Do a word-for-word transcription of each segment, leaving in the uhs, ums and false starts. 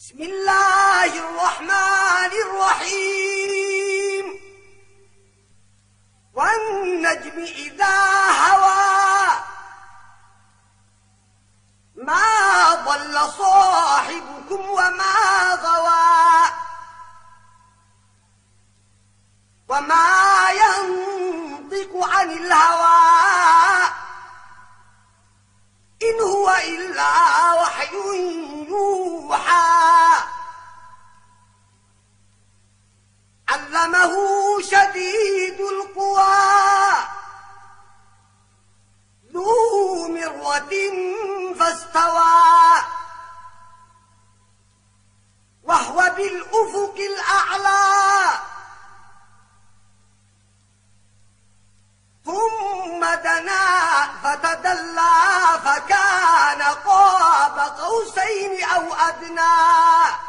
بسم الله الرحمن الرحيم. والنجم إذا هوى ما ضل صاحبكم وما غوى وما ينطق عن الهوى إن هو إلا وحي يوحى. علمه شديد القوى ذو مرة فاستوى وهو بالأفق الأعلى. ثم دنا فتدلى فكان قاب قوسين أو أدنى.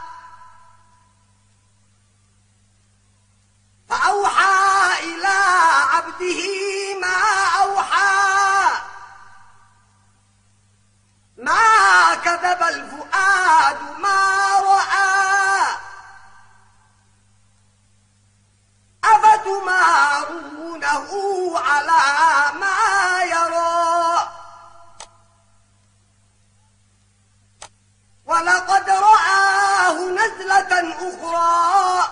فأوحى إلى عبده ما أوحى ما كذب الفؤاد ما رأى. أفتمارونه على ما يرى ولقد رآه نزلة أخرى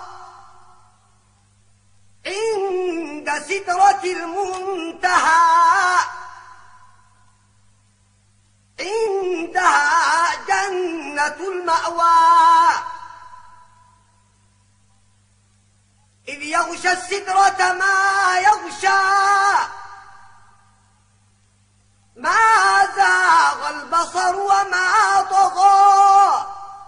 عند سدرة المنتهى. عندها جنة المأوى إذ يغشى السدرة ما يغشى. ما زاغ البصر وما طغى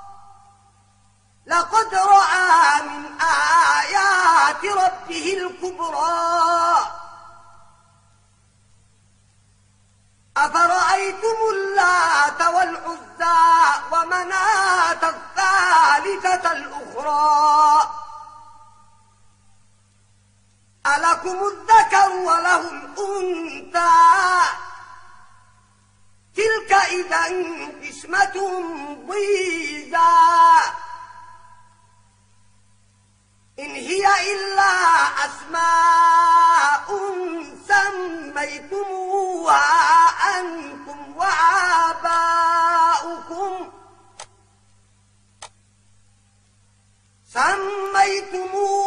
لقد رأى من آيات ربه الكبرى. أفرأيتم اللات والعزى ومناة الثالثة الأخرى ألكم الذكر وله الأنثى تلك إذا قسمة ضيزى. إن هي إلا أسماء سميتموها أنتم وآباؤكم سميتموها